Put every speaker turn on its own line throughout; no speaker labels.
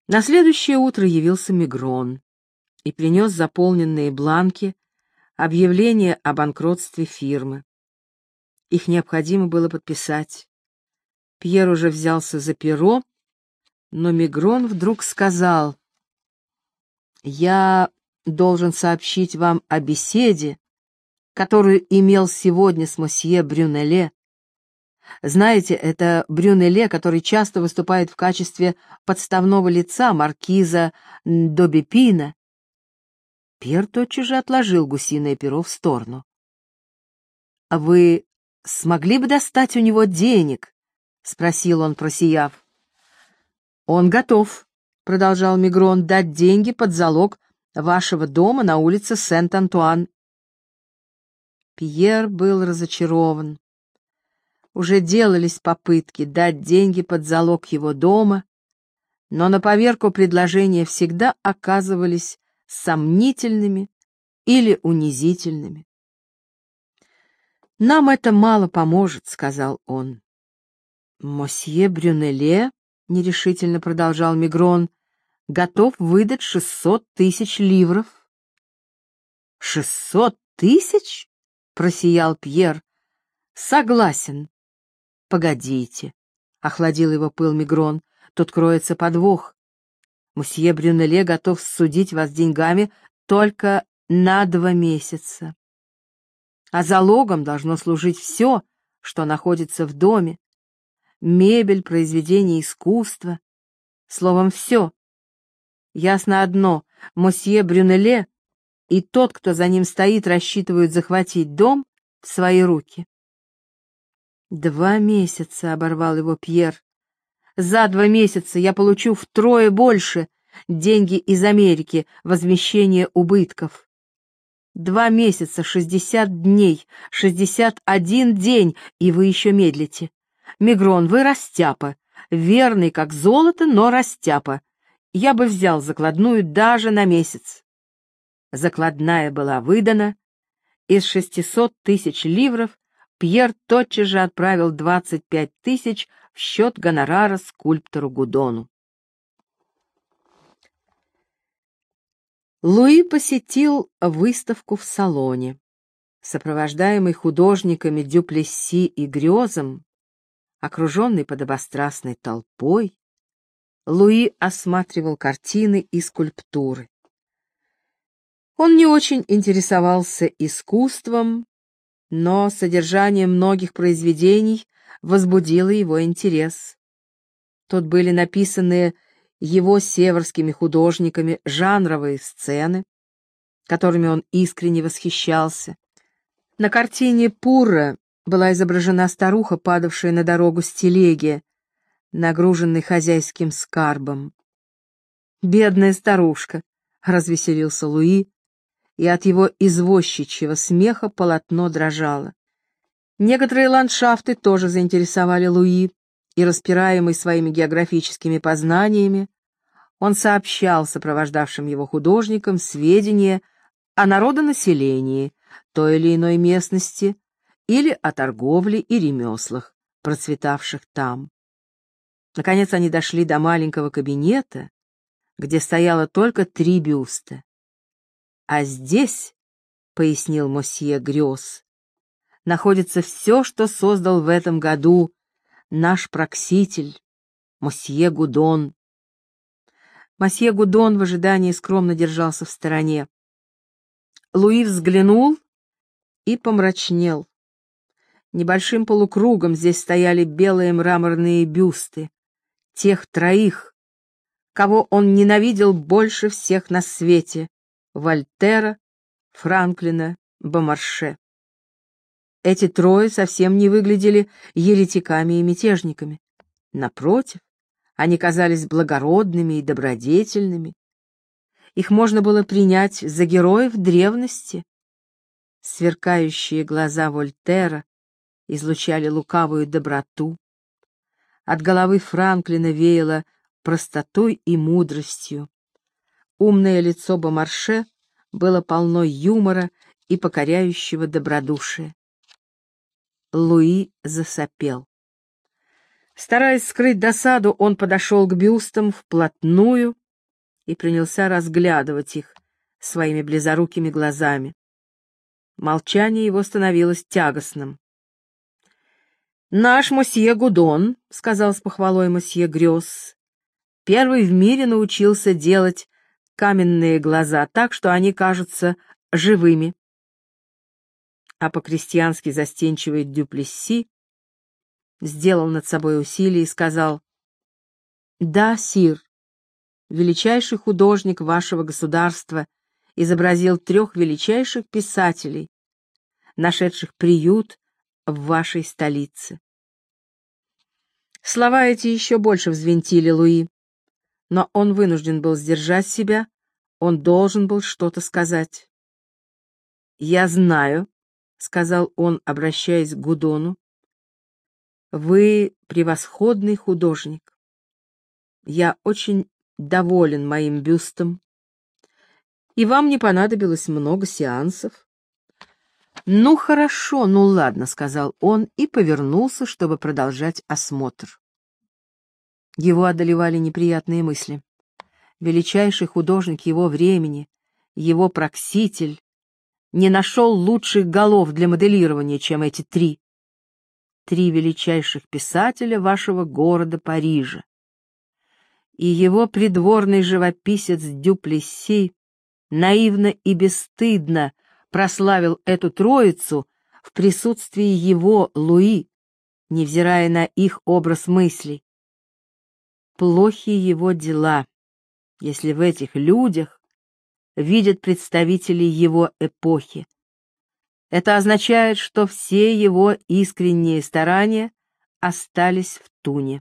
На следующее утро явился Мигрон и принес заполненные бланки, объявление о банкротстве фирмы. Их необходимо было подписать. Пьер уже взялся за перо, но Мигрон вдруг сказал: «Я должен сообщить вам о беседе, которую имел сегодня с мосье Брюнелле. Знаете, это Брюнелле, который часто выступает в качестве подставного лица маркиза Добепина». Пьер тотчас же отложил гусиное перо в сторону. «А вы смогли бы достать у него денег?» — спросил он, просияв. «Он готов», — продолжал Мигрон, — «дать деньги под залог вашего дома на улице Сент-Антуан». Пьер был разочарован. Уже делались попытки дать деньги под залог его дома, но на поверку предложения всегда оказывались сомнительными или унизительными. «Нам это мало поможет», — сказал он. «Мосье Брюнелле», — нерешительно продолжал Мигрон, — «готов выдать 600 тысяч ливров». 600 тысяч? — просиял Пьер. «Согласен». «Погодите», — охладил его пыл Мигрон, — «тут кроется подвох. Мосье Брюнелле готов судить вас деньгами только на 2 месяца. А залогом должно служить все, что находится в доме: мебель, произведения искусства, словом, все. Ясно одно: мосье Брюнелле и тот, кто за ним стоит, рассчитывают захватить дом в свои руки». 2 месяца, — оборвал его Пьер. «За 2 месяца я получу втрое больше деньги из Америки, возмещение убытков. 2 месяца, 60 дней, 61 день, и вы еще медлите. Мигрон, вы растяпа, верный как золото, но растяпа. Я бы взял закладную даже на месяц». Закладная была выдана. Из 600 тысяч ливров Пьер тотчас же отправил 25 тысяч в счет гонорара скульптору Гудону. Луи посетил выставку в салоне. Сопровождаемый художниками Дюплесси и Грёзом, окруженный подобострастной толпой, Луи осматривал картины и скульптуры. Он не очень интересовался искусством, но содержание многих произведений возбудило его интерес. Тут были написаны его северскими художниками жанровые сцены, которыми он искренне восхищался. На картине Пурра была изображена старуха, падавшая на дорогу с телеги, нагруженной хозяйским скарбом. «Бедная старушка!» — развеселился Луи, и от его извозчичьего смеха полотно дрожало. Некоторые ландшафты тоже заинтересовали Луи, и, распираемый своими географическими познаниями, он сообщал сопровождавшим его художникам сведения о народонаселении той или иной местности или о торговле и ремеслах, процветавших там. Наконец они дошли до маленького кабинета, где стояло только 3 бюста. «А здесь, — пояснил мосье Грёз, — находится все, что создал в этом году наш прокситель, мосье Гудон». Мосье Гудон в ожидании скромно держался в стороне. Луи взглянул и помрачнел. Небольшим полукругом здесь стояли белые мраморные бюсты тех 3, кого он ненавидел больше всех на свете: Вольтера, Франклина, Бомарше. Эти 3 совсем не выглядели еретиками и мятежниками. Напротив, они казались благородными и добродетельными. Их можно было принять за героев древности. Сверкающие глаза Вольтера излучали лукавую доброту. От головы Франклина веяло простотой и мудростью. Умное лицо Бомарше было полно юмора и покоряющего добродушия. Луи засопел. Стараясь скрыть досаду, он подошел к бюстам вплотную и принялся разглядывать их своими близорукими глазами. Молчание его становилось тягостным. «Наш мосье Гудон, — сказал с похвалой мосье Грёс, — первый в мире научился делать каменные глаза так, что они кажутся живыми». А по-крестьянски застенчивый Дюплесси сделал над собой усилие и сказал: «Да, сир, величайший художник вашего государства изобразил 3 величайших писателей, нашедших приют в вашей столице». Слова эти еще больше взвинтили Луи, но он вынужден был сдержать себя, он должен был что-то сказать. «Я знаю, — сказал он, обращаясь к Гудону, — вы превосходный художник. Я очень доволен моим бюстом, и вам не понадобилось много сеансов». «Ну, хорошо, ну ладно», — сказал он и повернулся, чтобы продолжать осмотр. Его одолевали неприятные мысли. Величайший художник его времени, его Пракситель, не нашел лучших голов для моделирования, чем эти 3. 3 величайших писателя вашего города Парижа. И его придворный живописец Дюплесси наивно и бесстыдно прославил эту троицу в присутствии его, Луи, невзирая на их образ мыслей. Плохи его дела, если в этих людях видят представителей его эпохи. Это означает, что все его искренние старания остались в туне.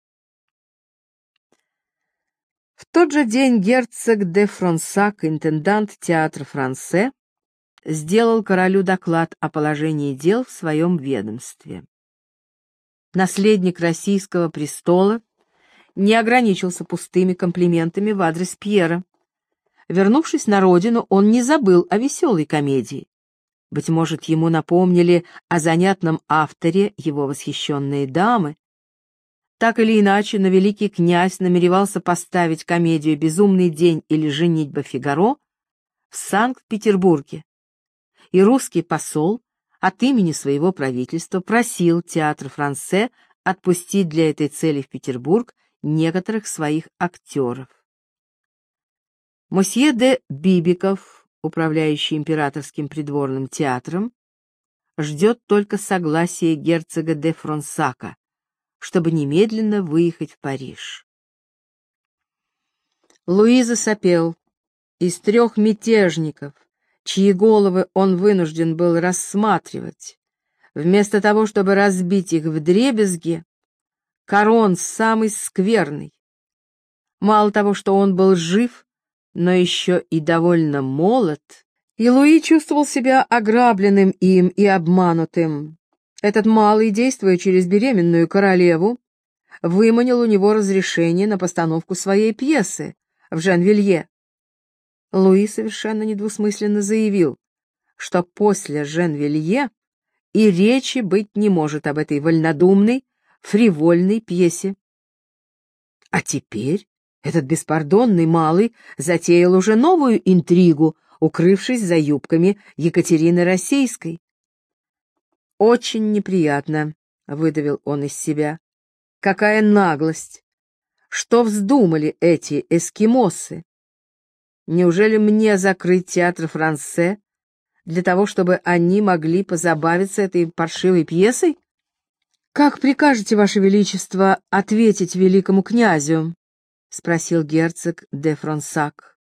В тот же день герцог де Фронсак, интендант театра Франсе, сделал королю доклад о положении дел в своем ведомстве. Наследник российского престола не ограничился пустыми комплиментами в адрес Пьера. Вернувшись на родину, он не забыл о веселой комедии. Быть может, ему напомнили о занятном авторе его восхищенные дамы. Так или иначе, но великий князь намеревался поставить комедию «Безумный день» или «Женитьба Фигаро» в Санкт-Петербурге, и русский посол от имени своего правительства просил театр Франсе отпустить для этой цели в Петербург некоторых своих актеров. Мосье де Бибиков, управляющий императорским придворным театром, ждет только согласия герцога де Фронсака, чтобы немедленно выехать в Париж. Луиза сопел. Из 3 мятежников, чьи головы он вынужден был рассматривать, вместо того, чтобы разбить их вдребезги, Карон самый скверный. Мало того, что он был жив, но еще и довольно молод, и Луи чувствовал себя ограбленным им и обманутым. Этот малый, действуя через беременную королеву, выманил у него разрешение на постановку своей пьесы в Женвилье. Луи совершенно недвусмысленно заявил, что после Женвилье и речи быть не может об этой вольнодумной, фривольной пьесе. А теперь этот беспардонный малый затеял уже новую интригу, укрывшись за юбками Екатерины Российской. «Очень неприятно», — выдавил он из себя. «Какая наглость! Что вздумали эти эскимосы? Неужели мне закрыть театр Франсе для того, чтобы они могли позабавиться этой паршивой пьесой? Как прикажете, Ваше Величество, ответить великому князю?» — спросил герцог де Фронсак.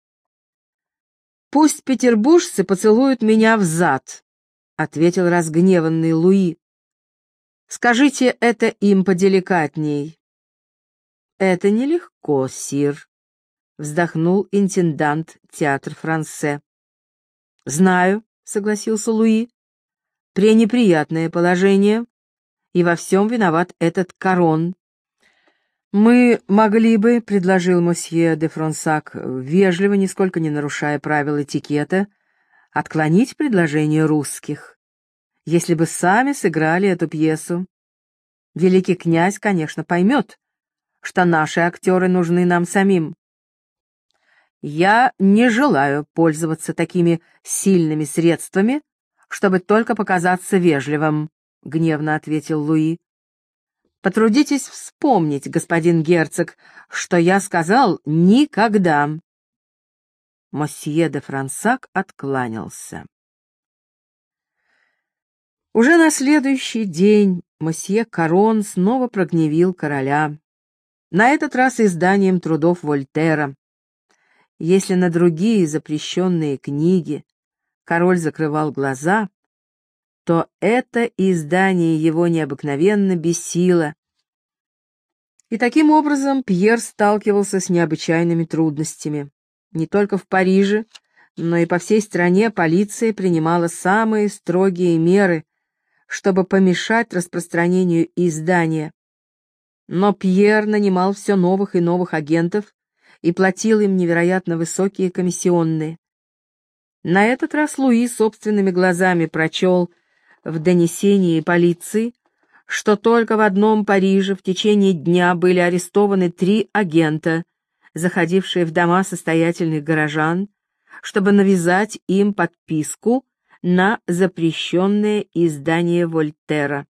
«Пусть петербуржцы поцелуют меня взад», — ответил разгневанный Луи. «Скажите это им поделикатней». «Это нелегко, сир», — вздохнул интендант театр Франсе. «Знаю», — согласился Луи, — «пренеприятное положение, и во всем виноват этот Карон». «Мы могли бы», — предложил мосье де Фронсак, вежливо, нисколько не нарушая правил этикета, отклонить предложение русских, если бы сами сыграли эту пьесу. Великий князь, конечно, поймет, что наши актеры нужны нам самим. Я не желаю пользоваться такими сильными средствами, чтобы только показаться вежливым, — гневно ответил Луи. Потрудитесь вспомнить, господин герцог, что я сказал никогда. Мосье де Франсак откланялся. Уже на следующий день мосье Карон снова прогневил короля, на этот раз изданием трудов Вольтера. Если на другие запрещенные книги король закрывал глаза, то это издание его необыкновенно бесило. И таким образом Пьер сталкивался с необычайными трудностями. Не только в Париже, но и по всей стране полиция принимала самые строгие меры, чтобы помешать распространению издания. Но Пьер нанимал все новых и новых агентов и платил им невероятно высокие комиссионные. На этот раз Луи собственными глазами прочел в донесении полиции, что только в одном Париже в течение дня были арестованы 3 агента, заходившие в дома состоятельных горожан, чтобы навязать им подписку на запрещенное издание Вольтера.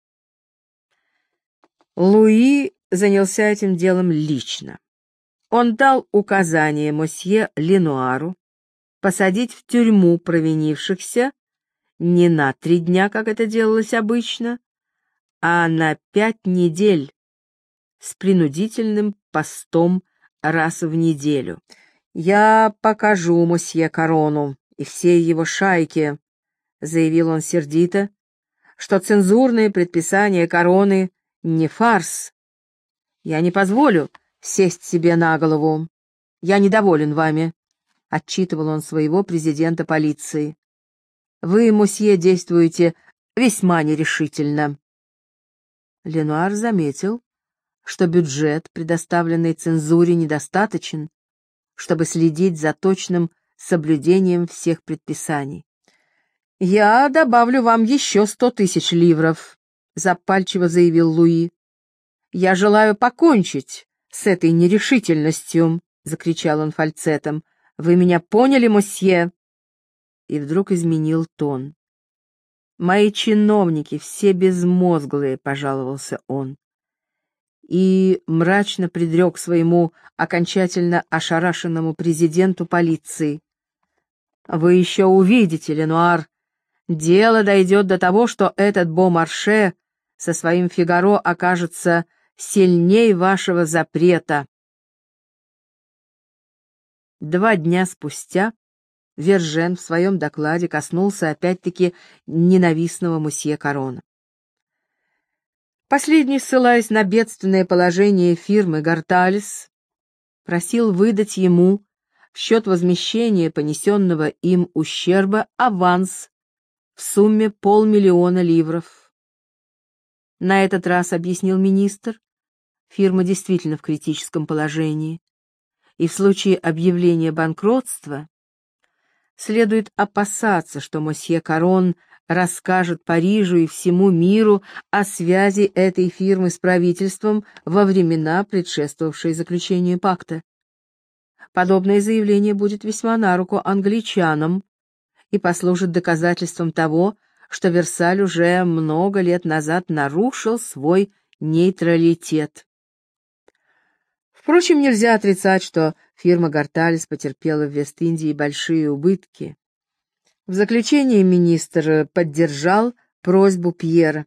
Луи занялся этим делом лично. Он дал указание мосье Ленуару посадить в тюрьму провинившихся не на 3 дня, как это делалось обычно, а на 5 недель с принудительным постом раз в неделю. «Я покажу мосье Карону и всей его шайке», — заявил он сердито, — «что цензурные предписания короны не фарс. Я не позволю сесть себе на голову. Я недоволен вами», — отчитывал он своего президента полиции. «Вы, мосье, действуете весьма нерешительно». Ленуар заметил, что бюджет, предоставленный цензуре, недостаточен, чтобы следить за точным соблюдением всех предписаний. «Я добавлю вам еще 100 000 ливров», — запальчиво заявил Луи. «Я желаю покончить с этой нерешительностью», — закричал он фальцетом. «Вы меня поняли, мосье?» И вдруг изменил тон. «Мои чиновники все безмозглые», — пожаловался он. И мрачно предрек своему окончательно ошарашенному президенту полиции: «Вы еще увидите, Ленуар, дело дойдет до того, что этот Бомарше со своим Фигаро окажется сильней вашего запрета». 2 дня спустя Вержен в своем докладе коснулся опять-таки ненавистного мосье Карона. Последний, ссылаясь на бедственное положение фирмы «Гарталис», просил выдать ему в счет возмещения понесенного им ущерба аванс в сумме 500 000 ливров. На этот раз, объяснил министр, фирма действительно в критическом положении, и в случае объявления банкротства следует опасаться, что мосье Карон расскажет Парижу и всему миру о связи этой фирмы с правительством во времена, предшествовавшие заключению пакта. Подобное заявление будет весьма на руку англичанам и послужит доказательством того, что Версаль уже много лет назад нарушил свой нейтралитет. Впрочем, нельзя отрицать, что фирма Гарталис потерпела в Вест-Индии большие убытки. В заключение министр поддержал просьбу Пьера.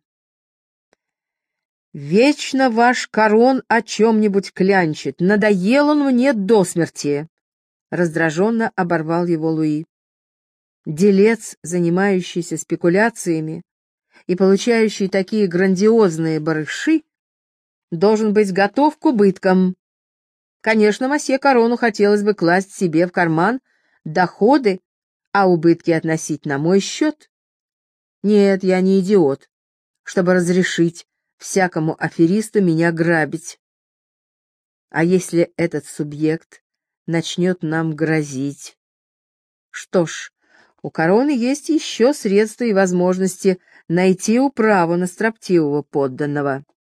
«Вечно ваш Карон о чем-нибудь клянчит, надоел он мне до смерти», — раздраженно оборвал его Луи. Делец, занимающийся спекуляциями и получающий такие грандиозные барыши, должен быть готов к убыткам. Конечно, мосье Карону хотелось бы класть себе в карман доходы, а убытки относить на мой счет. Нет, я не идиот, чтобы разрешить всякому аферисту меня грабить. А если этот субъект начнет нам грозить? Что ж, у короны есть еще средства и возможности найти управу на строптивого подданного.